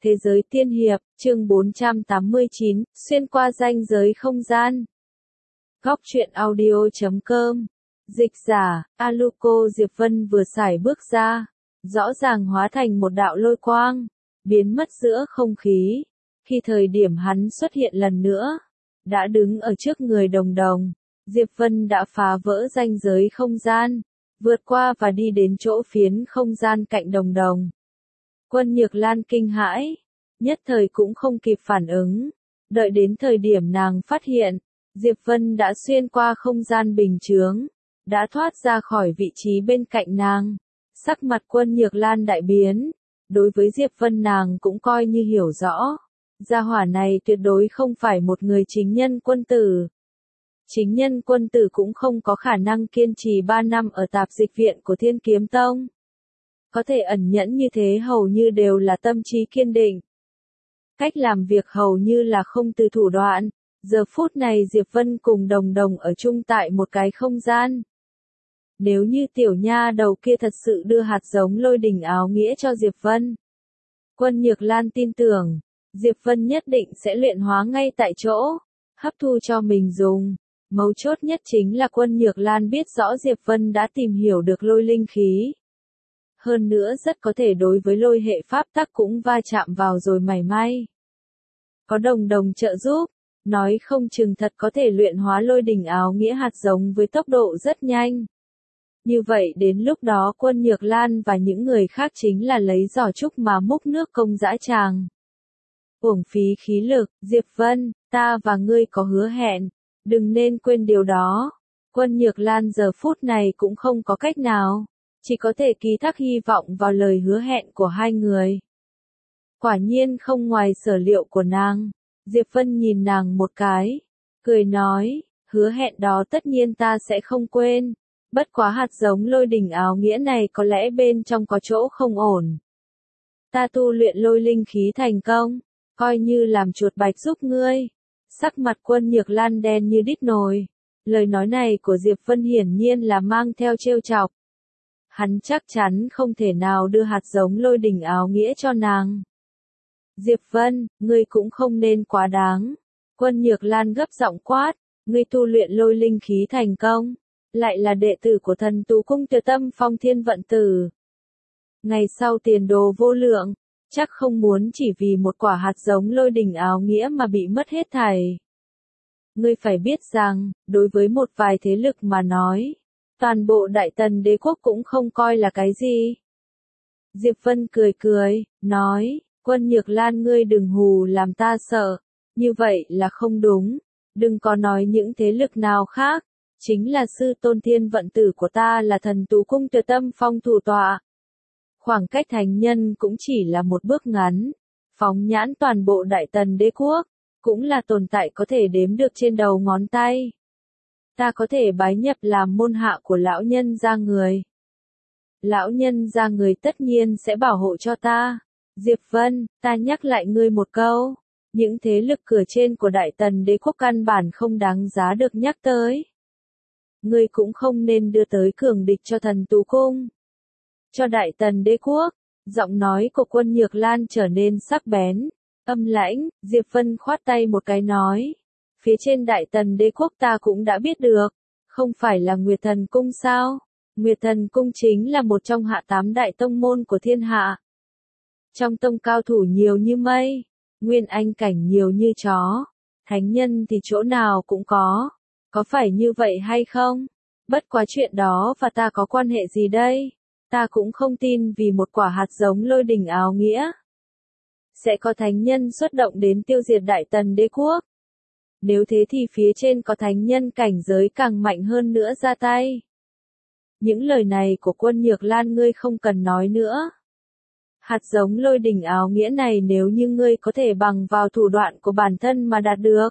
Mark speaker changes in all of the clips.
Speaker 1: Thế giới tiên hiệp, chương 489, xuyên qua ranh giới không gian. Góc truyện audio.com. Dịch giả, Aluko Diệp Vân vừa sải bước ra, rõ ràng hóa thành một đạo lôi quang, biến mất giữa không khí. Khi thời điểm hắn xuất hiện lần nữa, đã đứng ở trước người Đồng Đồng, Diệp Vân đã phá vỡ ranh giới không gian, vượt qua và đi đến chỗ phiến không gian cạnh Đồng Đồng. Quân Nhược Lan kinh hãi, nhất thời cũng không kịp phản ứng, đợi đến thời điểm nàng phát hiện, Diệp Vân đã xuyên qua không gian bình chướng, đã thoát ra khỏi vị trí bên cạnh nàng. Sắc mặt Quân Nhược Lan đại biến, đối với Diệp Vân nàng cũng coi như hiểu rõ, gia hỏa này tuyệt đối không phải một người chính nhân quân tử. Chính nhân quân tử cũng không có khả năng kiên trì 3 năm ở tạp dịch viện của Thiên Kiếm Tông. Có thể ẩn nhẫn như thế hầu như đều là tâm trí kiên định. Cách làm việc hầu như là không từ thủ đoạn. Giờ phút này Diệp Vân cùng Đồng Đồng ở chung tại một cái không gian. Nếu như tiểu nha đầu kia thật sự đưa hạt giống lôi đỉnh áo nghĩa cho Diệp Vân, Quân Nhược Lan tin tưởng, Diệp Vân nhất định sẽ luyện hóa ngay tại chỗ, hấp thu cho mình dùng. Mấu chốt nhất chính là Quân Nhược Lan biết rõ Diệp Vân đã tìm hiểu được lôi linh khí. Hơn nữa rất có thể đối với lôi hệ pháp tắc cũng va chạm vào rồi mảy may. Có Đồng Đồng trợ giúp, nói không chừng thật có thể luyện hóa lôi đỉnh áo nghĩa hạt giống với tốc độ rất nhanh. Như vậy đến lúc đó Quân Nhược Lan và những người khác chính là lấy giỏ trúc mà múc nước công dã tràng. Uổng phí khí lực, Diệp Vân, ta và ngươi có hứa hẹn, đừng nên quên điều đó. Quân Nhược Lan giờ phút này cũng không có cách nào, chỉ có thể ký thác hy vọng vào lời hứa hẹn của hai người. Quả nhiên không ngoài sở liệu của nàng, Diệp Vân nhìn nàng một cái, cười nói, hứa hẹn đó tất nhiên ta sẽ không quên, bất quá hạt giống lôi đỉnh áo nghĩa này có lẽ bên trong có chỗ không ổn. Ta tu luyện lôi linh khí thành công, coi như làm chuột bạch giúp ngươi. Sắc mặt Quân Nhược Lan đen như đít nồi, lời nói này của Diệp Vân hiển nhiên là mang theo trêu chọc. Hắn chắc chắn không thể nào đưa hạt giống lôi đỉnh áo nghĩa cho nàng. Diệp Vân, ngươi cũng không nên quá đáng. Quân Nhược Lan gấp giọng quát, ngươi tu luyện lôi linh khí thành công, lại là đệ tử của Thần Tú Cung Từ Tâm Phong Thiên Vận Tử. Ngày sau tiền đồ vô lượng, chắc không muốn chỉ vì một quả hạt giống lôi đỉnh áo nghĩa mà bị mất hết thảy. Ngươi phải biết rằng, đối với một vài thế lực mà nói, toàn bộ Đại Tần đế quốc cũng không coi là cái gì. Diệp Vân cười cười, nói, Quân Nhược Lan ngươi đừng hù làm ta sợ, như vậy là không đúng, đừng có nói những thế lực nào khác, chính là sư tôn Thiên Vận Tử của ta là Thần Tú Cung Từ Tâm Phong thủ tọa. Khoảng cách thánh nhân cũng chỉ là một bước ngắn, phóng nhãn toàn bộ Đại Tần đế quốc, cũng là tồn tại có thể đếm được trên đầu ngón tay. Ta có thể bái nhập làm môn hạ của lão nhân gia người. Lão nhân gia người tất nhiên sẽ bảo hộ cho ta. Diệp Vân, ta nhắc lại ngươi một câu, những thế lực cửa trên của Đại Tần đế quốc căn bản không đáng giá được nhắc tới. Ngươi cũng không nên đưa tới cường địch cho Thần Tú Cung. Cho Đại Tần đế quốc, giọng nói của Quân Nhược Lan trở nên sắc bén, âm lãnh. Diệp Vân khoát tay một cái nói, phía trên Đại Tần đế quốc ta cũng đã biết được, không phải là Nguyệt Thần Cung sao? Nguyệt Thần Cung chính là một trong hạ 8 đại tông môn của thiên hạ. Trong tông cao thủ nhiều như mây, nguyên anh cảnh nhiều như chó, thánh nhân thì chỗ nào cũng có phải như vậy hay không? Bất quá chuyện đó và ta có quan hệ gì đây? Ta cũng không tin vì một quả hạt giống lôi đỉnh áo nghĩa sẽ có thánh nhân xuất động đến tiêu diệt Đại Tần đế quốc. Nếu thế thì phía trên có thánh nhân cảnh giới càng mạnh hơn nữa ra tay. Những lời này của Quân Nhược Lan ngươi không cần nói nữa. Hạt giống lôi đỉnh áo nghĩa này nếu như ngươi có thể bằng vào thủ đoạn của bản thân mà đạt được,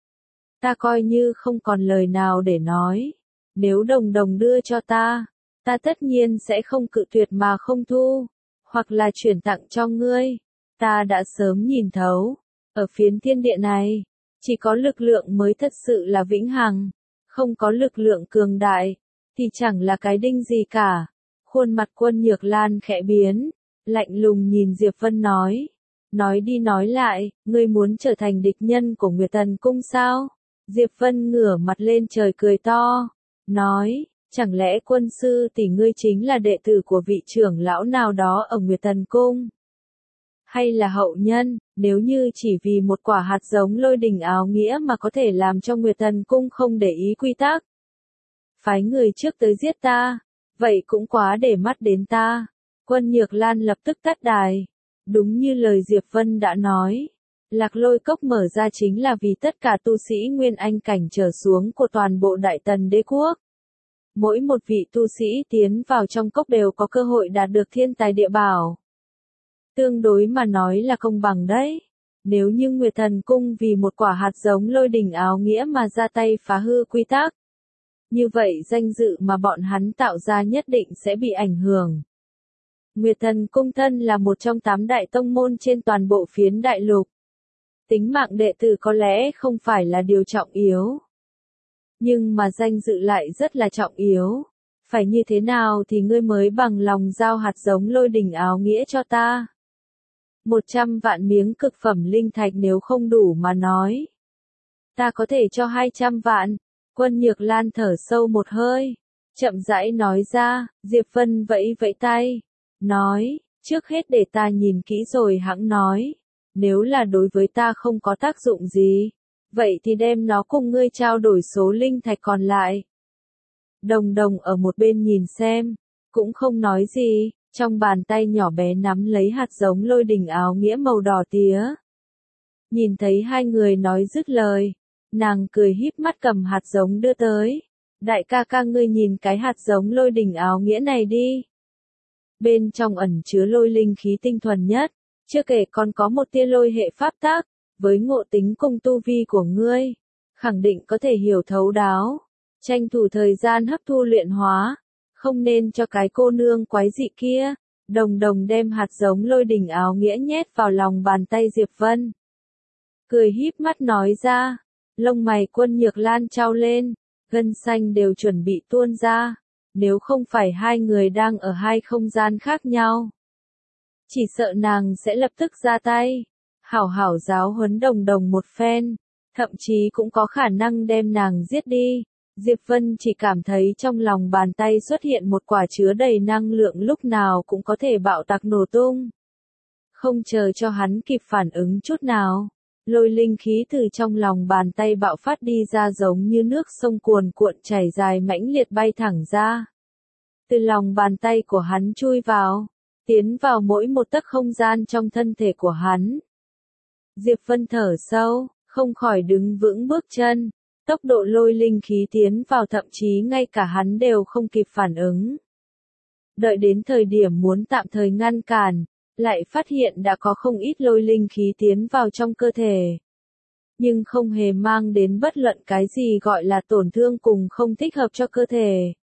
Speaker 1: ta coi như không còn lời nào để nói. Nếu Đồng Đồng đưa cho ta tất nhiên sẽ không cự tuyệt mà không thu, hoặc là chuyển tặng cho ngươi. Ta đã sớm nhìn thấu, ở phiến thiên địa này, chỉ có lực lượng mới thật sự là vĩnh hằng, không có lực lượng cường đại, thì chẳng là cái đinh gì cả. Khuôn mặt Quân Nhược Lan khẽ biến, lạnh lùng nhìn Diệp Vân nói, Nói đi nói lại, ngươi muốn trở thành địch nhân của Nguyệt Thần Cung sao? Diệp Vân ngửa mặt lên trời cười to, nói, chẳng lẽ quân sư tỷ ngươi chính là đệ tử của vị trưởng lão nào đó ở Nguyệt Thần Cung? Hay là hậu nhân, nếu như chỉ vì một quả hạt giống lôi đình áo nghĩa mà có thể làm cho Nguyệt Thần Cung không để ý quy tắc? Phái người trước tới giết ta, vậy cũng quá để mắt đến ta. Quân Nhược Lan lập tức tắt đài. Đúng như lời Diệp Vân đã nói, Lạc Lôi Cốc mở ra chính là vì tất cả tu sĩ Nguyên Anh cảnh trở xuống của toàn bộ Đại Tần Đế Quốc. Mỗi một vị tu sĩ tiến vào trong cốc đều có cơ hội đạt được thiên tài địa bảo. Tương đối mà nói là công bằng đấy. Nếu như Nguyệt Thần Cung vì một quả hạt giống lôi đình áo nghĩa mà ra tay phá hư quy tắc, như vậy danh dự mà bọn hắn tạo ra nhất định sẽ bị ảnh hưởng. Nguyệt Thần Cung thân là một trong 8 đại tông môn trên toàn bộ phiến đại lục. Tính mạng đệ tử có lẽ không phải là điều trọng yếu. Nhưng mà danh dự lại rất là trọng yếu. Phải như thế nào thì ngươi mới bằng lòng giao hạt giống lôi đình áo nghĩa cho ta? 100 vạn miếng cực phẩm linh thạch nếu không đủ mà nói. Ta có thể cho 200 vạn. Quân Nhược Lan thở sâu một hơi. Chậm rãi nói ra, Diệp Vân vẫy vẫy tay. Nói, trước hết để ta nhìn kỹ rồi hẵng nói. Nếu là đối với ta không có tác dụng gì, vậy thì đem nó cùng ngươi trao đổi số linh thạch còn lại. Đồng Đồng ở một bên nhìn xem, cũng không nói gì, trong bàn tay nhỏ bé nắm lấy hạt giống lôi đình áo nghĩa màu đỏ tía. Nhìn thấy hai người nói dứt lời, nàng cười híp mắt cầm hạt giống đưa tới. Đại ca ca ngươi nhìn cái hạt giống lôi đình áo nghĩa này đi. Bên trong ẩn chứa lôi linh khí tinh thuần nhất, chưa kể còn có một tia lôi hệ pháp tác, với ngộ tính cùng tu vi của ngươi, khẳng định có thể hiểu thấu đáo, tranh thủ thời gian hấp thu luyện hóa, không nên cho cái cô nương quái dị kia. Đồng Đồng đem hạt giống lôi đình áo nghĩa nhét vào lòng bàn tay Diệp Vân. Cười híp mắt nói ra, lông mày Quân Nhược Lan trao lên, gân xanh đều chuẩn bị tuôn ra. Nếu không phải hai người đang ở hai không gian khác nhau, chỉ sợ nàng sẽ lập tức ra tay, hảo hảo giáo huấn Đồng Đồng một phen, thậm chí cũng có khả năng đem nàng giết đi. Diệp Vân chỉ cảm thấy trong lòng bàn tay xuất hiện một quả chứa đầy năng lượng lúc nào cũng có thể bạo tạc nổ tung. Không chờ cho hắn kịp phản ứng chút nào, lôi linh khí từ trong lòng bàn tay bạo phát đi ra giống như nước sông cuồn cuộn chảy dài mãnh liệt bay thẳng ra. Từ lòng bàn tay của hắn chui vào, tiến vào mỗi một tấc không gian trong thân thể của hắn. Diệp Vân thở sâu, không khỏi đứng vững bước chân, tốc độ lôi linh khí tiến vào thậm chí ngay cả hắn đều không kịp phản ứng. Đợi đến thời điểm muốn tạm thời ngăn cản, lại phát hiện đã có không ít lôi linh khí tiến vào trong cơ thể. Nhưng không hề mang đến bất luận cái gì gọi là tổn thương cùng không thích hợp cho cơ thể.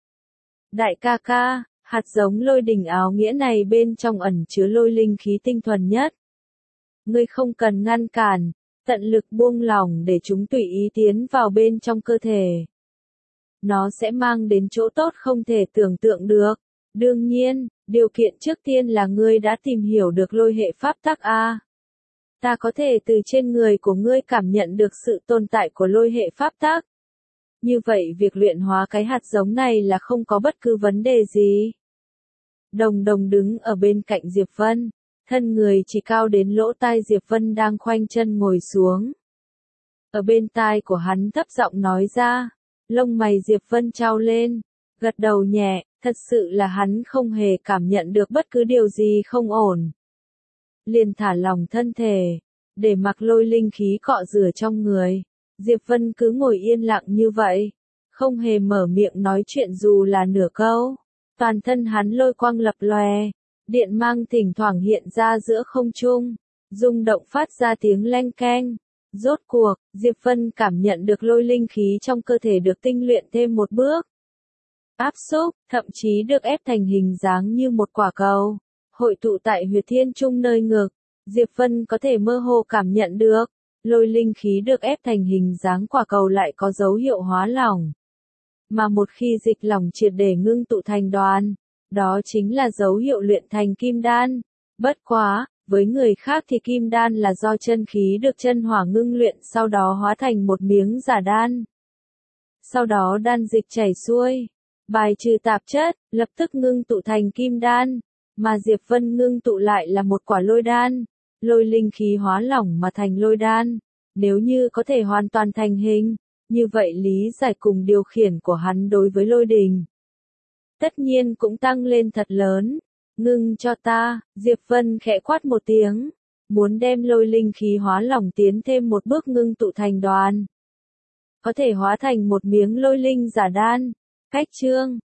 Speaker 1: Đại ca ca, hạt giống lôi đình áo nghĩa này bên trong ẩn chứa lôi linh khí tinh thuần nhất. Ngươi không cần ngăn cản, tận lực buông lỏng để chúng tùy ý tiến vào bên trong cơ thể. Nó sẽ mang đến chỗ tốt không thể tưởng tượng được. Đương nhiên, điều kiện trước tiên là ngươi đã tìm hiểu được lôi hệ pháp tắc A. Ta có thể từ trên người của ngươi cảm nhận được sự tồn tại của lôi hệ pháp tắc. Như vậy việc luyện hóa cái hạt giống này là không có bất cứ vấn đề gì. Đồng Đồng đứng ở bên cạnh Diệp Vân, thân người chỉ cao đến lỗ tai Diệp Vân đang khoanh chân ngồi xuống. Ở bên tai của hắn thấp giọng nói ra, lông mày Diệp Vân trao lên, gật đầu nhẹ, thật sự là hắn không hề cảm nhận được bất cứ điều gì không ổn. Liền thả lòng thân thể, để mặc lôi linh khí cọ rửa trong người. Diệp Vân cứ ngồi yên lặng như vậy, không hề mở miệng nói chuyện dù là nửa câu. Toàn thân hắn lôi quang lập lòe, điện mang thỉnh thoảng hiện ra giữa không trung, rung động phát ra tiếng leng keng. Rốt cuộc, Diệp Vân cảm nhận được lôi linh khí trong cơ thể được tinh luyện thêm một bước. Áp xúc, thậm chí được ép thành hình dáng như một quả cầu, hội tụ tại huyệt thiên trung nơi ngực. Diệp Vân có thể mơ hồ cảm nhận được, lôi linh khí được ép thành hình dáng quả cầu lại có dấu hiệu hóa lỏng. Mà một khi dịch lỏng triệt để ngưng tụ thành đoàn, đó chính là dấu hiệu luyện thành kim đan. Bất quá, Với người khác thì kim đan là do chân khí được chân hỏa ngưng luyện sau đó hóa thành một miếng giả đan. Sau đó đan dịch chảy xuôi, bài trừ tạp chất, lập tức ngưng tụ thành kim đan, mà Diệp Vân ngưng tụ lại là một quả lôi đan, lôi linh khí hóa lỏng mà thành lôi đan. Nếu như có thể hoàn toàn thành hình, như vậy lý giải cùng điều khiển của hắn đối với lôi đình tất nhiên cũng tăng lên thật lớn. Ngưng cho ta, Diệp Vân khẽ quát một tiếng, muốn đem lôi linh khí hóa lỏng tiến thêm một bước ngưng tụ thành đoàn. Có thể hóa thành một miếng lôi linh giả đan. Cách chương